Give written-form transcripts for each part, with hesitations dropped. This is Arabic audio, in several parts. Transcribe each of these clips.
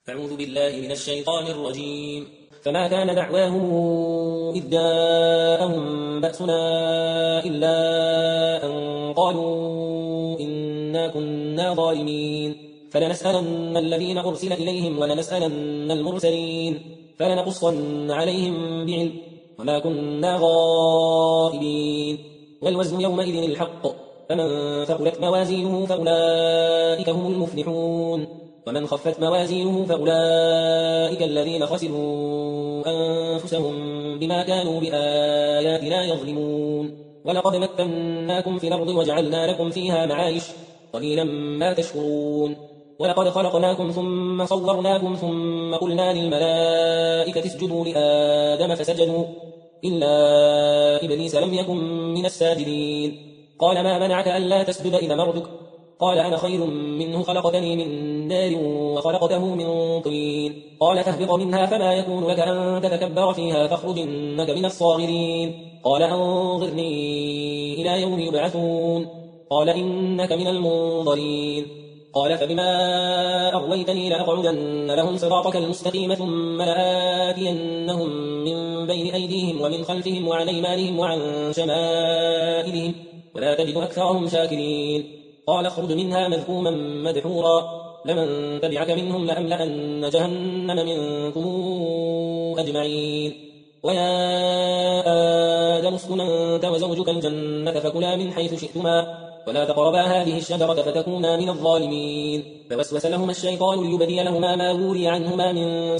أعوذ بالله من الشيطان الرجيم. فما كان دعواهم إذ جاءهم بأسنا إلا أن قالوا إنا كنا ظالمين فلنسألن الذين أرسل إليهم ولنسألن المرسلين فلنقصن عليهم بعلم وما كنا غائبين والوزن يومئذ الحق فمن ثقلت موازينه فأولئك هم المفلحون ومن خفت موازينه فأولئك الذين خسروا أنفسهم بما كانوا بآياتنا يظلمون ولقد مكناكم في الأرض وجعلنا لكم فيها معايش قليلا ما تشكرون ولقد خلقناكم ثم صورناكم ثم قلنا للملائكة اسجدوا لآدم فسجدوا إلا إبليس لم يكن من الساجدين قال ما منعك ألا تسجد إذ أمرتك قال أنا خير منه خلقتني من نار وخلقته من طين قال فاهبط منها فما يكون لك أن تتكبر فيها فاخرج إنك من الصاغرين قال أنظرني إلى يوم يبعثون قال إنك من المنظرين قال فبما أغويتني لأقعدن لهم صراطك المستقيم ثم لآتينهم من بين أيديهم ومن خلفهم وعن أيمانهم وعن شمائلهم ولا تجد أكثرهم شاكرين قال اخرج منها مذكوما مدحورا لمن تبعك منهم لأملأن جهنم منكم أجمعين ويا آدم اسكن أنت وزوجك الجنة فكلا من حيث شئتما ولا تقربا هذه الشجرة فتكونا من الظالمين فوسوس لهما الشيطان ليبدي لهما ما وري عنهما من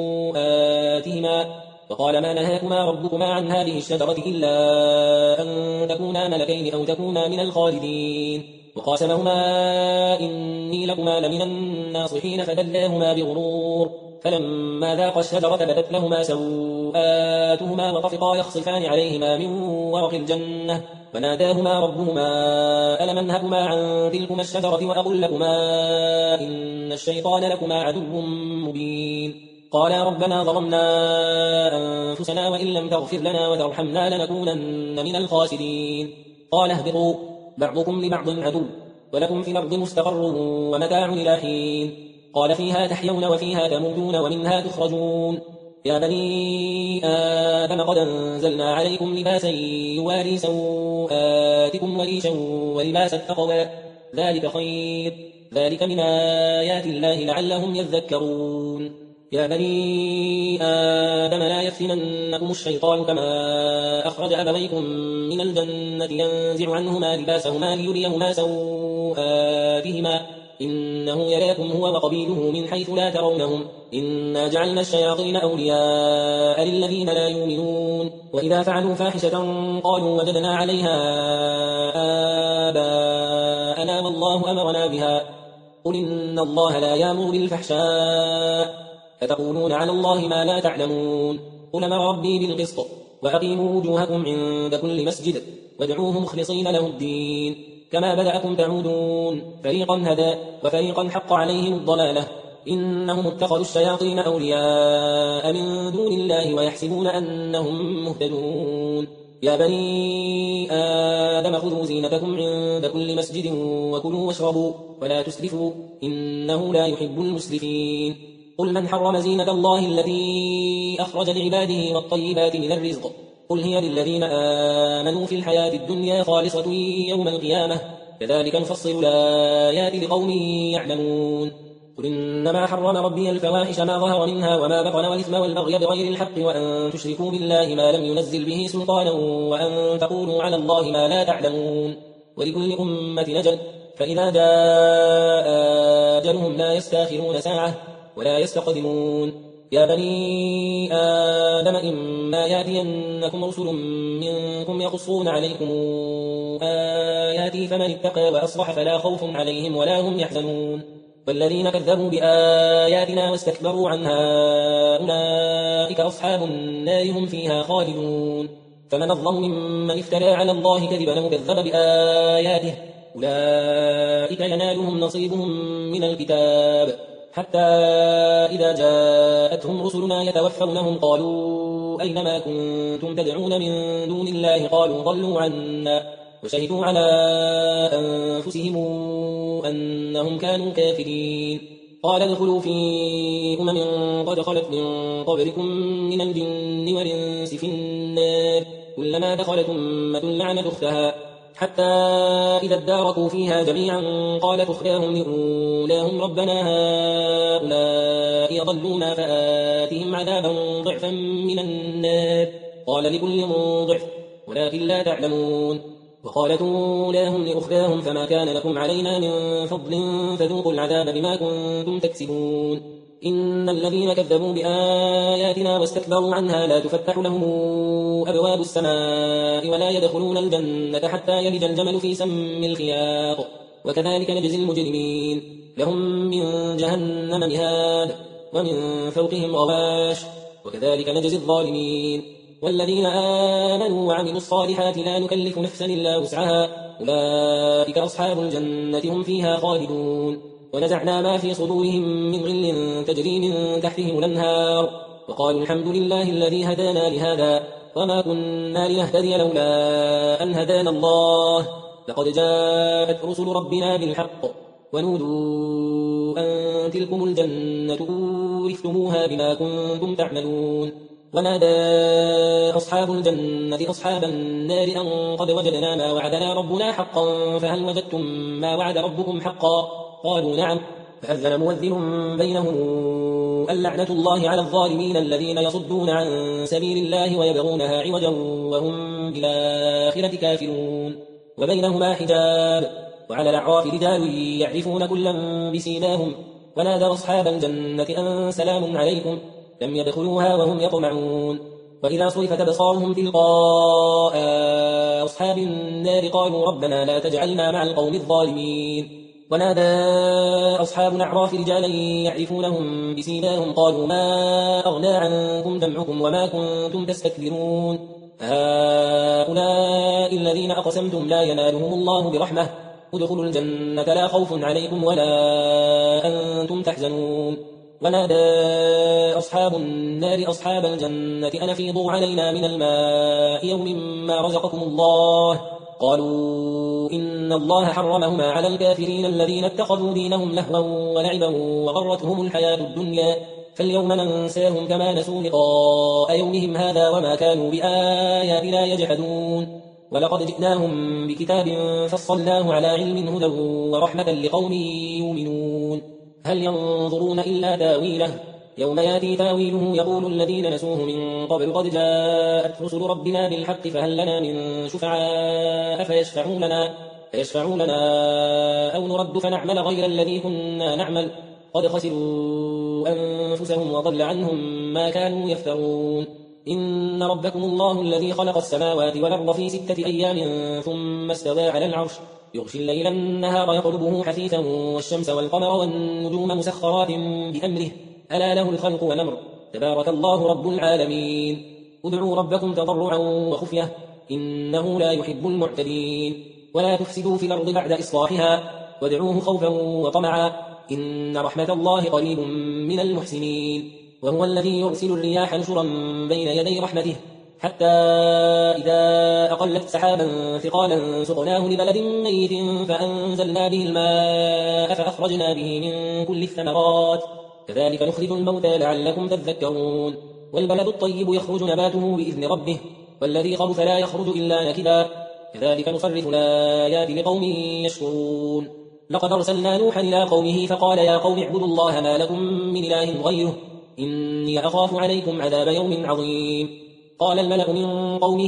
سوآتهما وقال ما نهاكما ربكما عن هذه الشجرة إلا أن تكونا ملكين أو تكونا من الخالدين وقاسمهما إني لكما لمن الناصحين فدلاهما بغرور فلما ذاقا الشجرة بدت لهما سوآتهما وطفقا يخصفان عليهما من ورق الجنة فناداهما ربهما ألم أنهكما عن تلكما الشجرة وأقل لكما إن الشيطان لكما عدو مبين قالا ربنا ظلمنا أنفسنا وإن لم تغفر لنا وترحمنا لنكونن من الخاسرين قال اهبطوا بعضكم لبعض عدو ولكم في الأرض مستقر ومتاع إلى حين قال فيها تحيون وفيها تموتون ومنها تخرجون يا بني آدم قد أنزلنا عليكم لباسا يواري سوآتكم وريشا ولباس التقوى ذلك خير ذلك من آيات الله لعلهم يذكرون يا بني آدم لا يفتننكم الشيطان كما أخرج أبويكم من الجنة ينزع عنهما لباسهما ليريهما سوآتهما إنه يراكم هو وقبيله من حيث لا ترونهم إنا جعلنا الشياطين أولياء للذين لا يؤمنون وإذا فعلوا فاحشة قالوا وجدنا عليها آباءنا والله أمرنا بها قل إن الله لا يأمر بالفحشاء فتقولون على الله ما لا تعلمون قل أمر ربي بالقسط وأقيموا وجوهكم عند كل مسجد وادعوه مخلصين له الدين كما بدأكم تعودون فريقا هدى وفريقا حق عليهم الضلالة إنهم اتخذوا الشياطين أولياء من دون الله ويحسبون أنهم مهتدون يا بني آدم خذوا زينتكم عند كل مسجد وكلوا واشربوا ولا تسرفوا إنه لا يحب المسرفين قل من حرم زينة الله التي أخرج لعباده والطيبات من الرزق قل هي للذين آمنوا في الحياة الدنيا خالصة يوم القيامة كذلك نفصل الآيات لقوم يعلمون قل إنما حرم ربي الفواحش ما ظهر منها وما بطن والإثم والبغي بغير الحق وأن تشركوا بالله ما لم ينزل به سلطانا وأن تقولوا على الله ما لا تعلمون ولكل أمة نجل فإذا جاء أجلهم لا يستاخرون ساعة ولا يستقدمون يا بني آدم إما يأتينكم رسل منكم يقصون عليكم آياتي فمن اتقى وأصلح فلا خوف عليهم ولا هم يحزنون والذين كذبوا بآياتنا واستكبروا عنها أولئك أصحاب النار هم فيها خالدون فمن أظلم ممن افترى على الله كذبا وكذب بآياته أولئك ينالهم نصيبهم من الكتاب حتى إذا جاءتهم رسلنا يتوفونهم قالوا أين ما كنتم تدعون من دون الله قالوا ضلوا عنا وشهدوا على أنفسهم أنهم كانوا كافرين قال ادخلوا في قد خلت من قبلكم من الجن والإنس في النار كلما دخلت أمة لعنت أختها حتى إذا اداركوا فيها جميعا قالت أخراهم لأولاهم ربنا هؤلاء أضلونا فآتهم عذابا ضعفا من النار قال لكل ضعف ولكن لا تعلمون وقالت أولاهم لأخراهم فما كان لكم علينا من فضل فذوقوا العذاب بما كنتم تكسبون إن الذين كذبوا بآياتنا واستكبروا عنها لا تفتح لهم أبواب السماء ولا يدخلون الجنة حتى يلج الجمل في سم الخياط وكذلك نجزي المجرمين لهم من جهنم مهاد ومن فوقهم غواش وكذلك نجزي الظالمين والذين آمنوا وعملوا الصالحات لا نكلف نفسا إلا وسعها أولئك أصحاب الجنة هم فيها خالدون ونزعنا ما في صدورهم من غل تجري من تحتهم الأنهار وقالوا الحمد لله الذي هدانا لهذا وما كنا لنهتدي لولا أن هدانا الله لقد جاءت رسل ربنا بالحق ونودوا أن تلكم الجنة أورثتموها بما كنتم تعملون ونادى أصحاب الجنة أصحاب النار أن قد وجدنا ما وعدنا ربنا حقا فهل وجدتم ما وعد ربكم حقا قالوا نعم فأذن مؤذن بينهم اللعنة الله على الظالمين الذين يصدون عن سبيل الله ويبغونها عوجا وهم بالآخرة كافرون وبينهما حجاب وعلى الأعراف رجال يعرفون كلا بسيماهم ونادى أصحاب الجنة أن سلام عليكم لم يدخلوها وهم يطمعون وإذا صرفت أبصارهم تلقاء أصحاب النار قالوا ربنا لا تجعلنا مع القوم الظالمين ونادى أصحاب الأعراف رجالا يعرفونهم بسيماهم قالوا ما أغنى عنكم جمعكم وما كنتم تستكبرون هؤلاء الذين أقسمتم لا ينالهم الله برحمة ادخلوا الجنة لا خوف عليكم ولا أنتم تحزنون ونادى أصحاب النار أصحاب الجنة أن أفيضوا علينا من الماء يوم ما رزقكم الله قالوا إن الله حرمهما على الكافرين الذين اتخذوا دينهم لهوا ولعبا وغرتهم الحياة الدنيا فاليوم ننساهم كما نسوا لقاء يومهم هذا وما كانوا بآياتنا يجحدون ولقد جئناهم بكتاب فصلناه على علم هدى ورحمة لقوم يؤمنون هل ينظرون إلا تاويله يوم ياتي تاويله يقول الذين نسوه من قبل قد جاءت رسل ربنا بالحق فهل لنا من شفعاء فيشفعوا لنا أو نرد فنعمل غير الذي كنا نعمل قد خسروا أنفسهم وضل عنهم ما كانوا يفترون إن ربكم الله الذي خلق السماوات والأرض في 6 أيام ثم استوى على العرش يغشي الليل النهار يطلبه حثيثا والشمس والقمر والنجوم مسخرات بأمره ألا له الخلق والأمر تبارك الله رب العالمين ادعوا ربكم تضرعا وخفية إنه لا يحب المعتدين ولا تفسدوا في الأرض بعد إصلاحها وادعوه خوفا وطمعا إن رحمة الله قريب من المحسنين وهو الذي يرسل الرياح نشرا بين يدي رحمته حتى إذا أقلت سحابا ثقالا سقناه لبلد ميت فأنزلنا به الماء فأخرجنا به من كل الثمرات كذلك نخرج الموتى لعلكم تذكرون والبلد الطيب يخرج نباته بإذن ربه والذي خبث لا يخرج إلا نكدا كذلك نصرف الآيات لقوم يشكرون لقد أرسلنا نوحا إلى قومه فقال يا قوم اعبدوا الله ما لكم من إله غيره إني أخاف عليكم عذاب يوم عظيم قال الملأ من قومه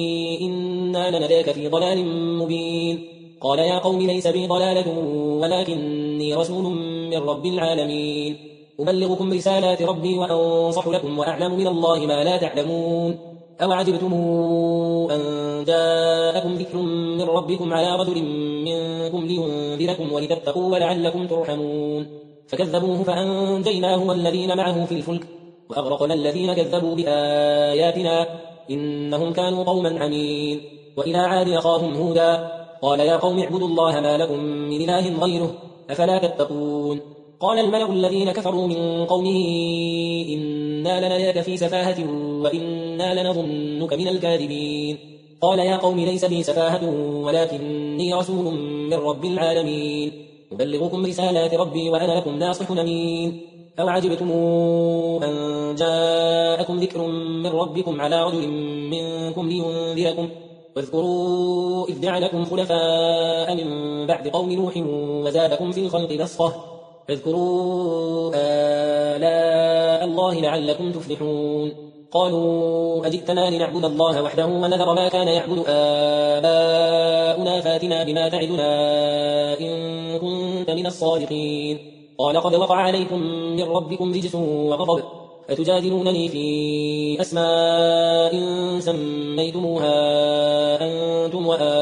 إنا لنراك في ضلال مبين قال يا قوم ليس بي ضلالة ولكني رسول من رب العالمين أبلغكم رسالات ربي وأنصح لكم وأعلم من الله ما لا تعلمون أو عجبتم أن جاءكم ذكر من ربكم على رجل منكم لينذركم ولتتقوا ولعلكم ترحمون فكذبوه فأنجيناه والذين معه في الفلك وأغرقنا الذين كذبوا بآياتنا إنهم كانوا قوما عمين وإلى عاد أخاهم هودا قال يا قوم اعبدوا الله ما لكم من إله غيره أفلا تتقون قال الملأ الذين كفروا من قومه إنا لنراك في سفاهة وإنا لنظنك من الكاذبين قال يا قوم ليس بي سفاهة ولكني رسول من رب العالمين أبلغكم رسالات ربي وأنا لكم ناصح أمين. أو عجبتم أن جاءكم ذكر من ربكم على رجل منكم لينذركم. واذكروا إذ جعلكم خلفاء من بعد قوم نوح وزادكم في الخلق بسطة. فاذكروا آلاء الله لعلكم تفلحون. قالوا أجئتنا لنعبد الله وحده ونذر ما كان يعبد آباؤنا فاتنا بما تعدنا إن كنت من الصادقين. قال قد وقع عليكم من ربكم رجس وغضب أتجادلونني في أسماء سميتموها أنتم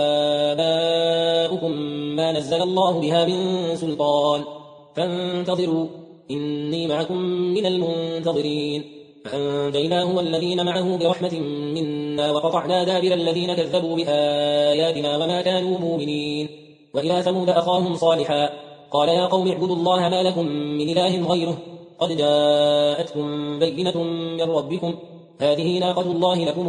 وآباؤكم ما نزل الله بها من سلطان فانتظروا إني معكم من المنتظرين. فأنجيناه والذين معه برحمة منا وقطعنا دابر الذين كذبوا بآياتنا وما كانوا مؤمنين. وإلى ثمود أخاهم صالحا قال يا قوم اعبدوا الله ما لكم من إله غيره قد جاءتكم بينة من ربكم هذه ناقة الله لكم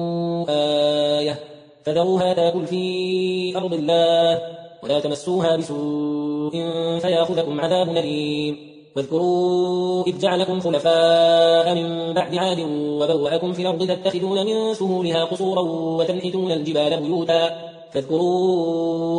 آية فذروها تاكل في أرض الله ولا تمسوها بسوء فيأخذكم عذاب أليم. واذكروا إذ جعلكم خلفاء من بعد عاد وبوأكم في الأرض تتخذون من سهولها قصورا وتنحتون الجبال بيوتا فاذكروا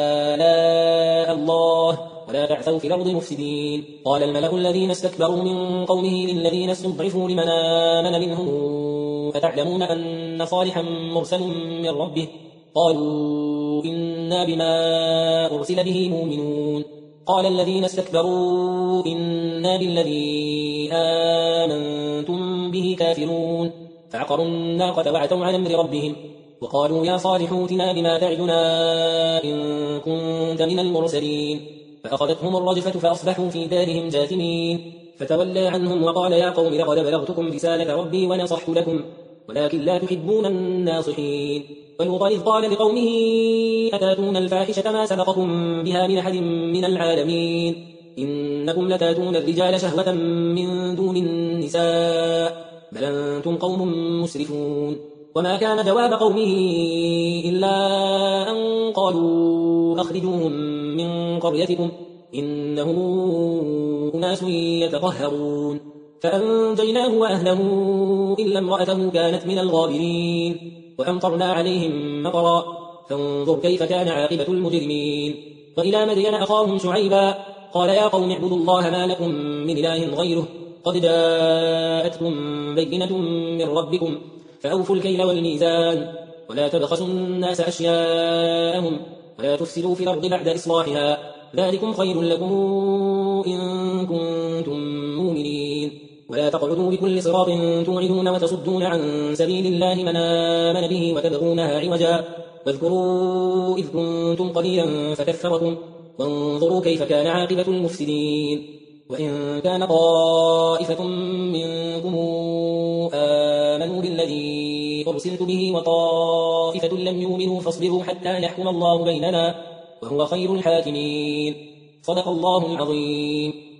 آلاء الله ولا تعثوا في الأرض مفسدين. قال الملأ الذين استكبروا من قومه للذين استضعفوا لمن آمن منهم أتعلمون أن صالحا مرسل من ربه قالوا إنا بما أرسل به مؤمنون. قال الذين استكبروا إنا بالذي آمنتم به كافرون. فعقروا الناقة وعتوا عن أمر ربهم وقالوا يا صالح ائتنا بما تعدنا إن كنت من المرسلين. فأخذتهم الرجفة فأصبحوا في دارهم جاثمين. فتولى عنهم وقال يا قوم لقد بلغتكم رسالة ربي ونصحت لكم ولكن لا تحبون الناصحين. ولوطا إذ قال لقومه أتاتون الفاحشة ما سبقكم بها من أحد من العالمين إنكم لتاتون الرجال شهوة من دون النساء بل أنتم قوم مسرفون. وما كان جواب قومه إلا أن قالوا أخرجوهم من قريتكم إنهم أناس يتطهرون. فأنجيناه وأهله إلا امرأته كانت من الغابرين. وأمطرنا عليهم مطرا فانظر كيف كان عاقبة المجرمين. وإلى مدين أخاهم شعيبا قال يا قوم اعبدوا الله ما لكم من إله غيره قد جاءتكم بينة من ربكم فأوفوا الكيل والميزان ولا تبخسوا الناس أشياءهم ولا تفسدوا في الأرض بعد إصلاحها ذلكم خير لكم إن كنتم مؤمنين. ولا تقعدوا بكل صراط توعدون وتصدون عن سبيل الله من آمن به وتبغونها عوجا. واذكروا إذ كنتم قليلا فكثركم وانظروا كيف كان عاقبة المفسدين. وإن كان طائفة منكم آمنوا بالذي أرسلت به وطائفة لم يؤمنوا فاصبروا حتى يحكم الله بيننا وهو خير الحاكمين. صدق الله العظيم.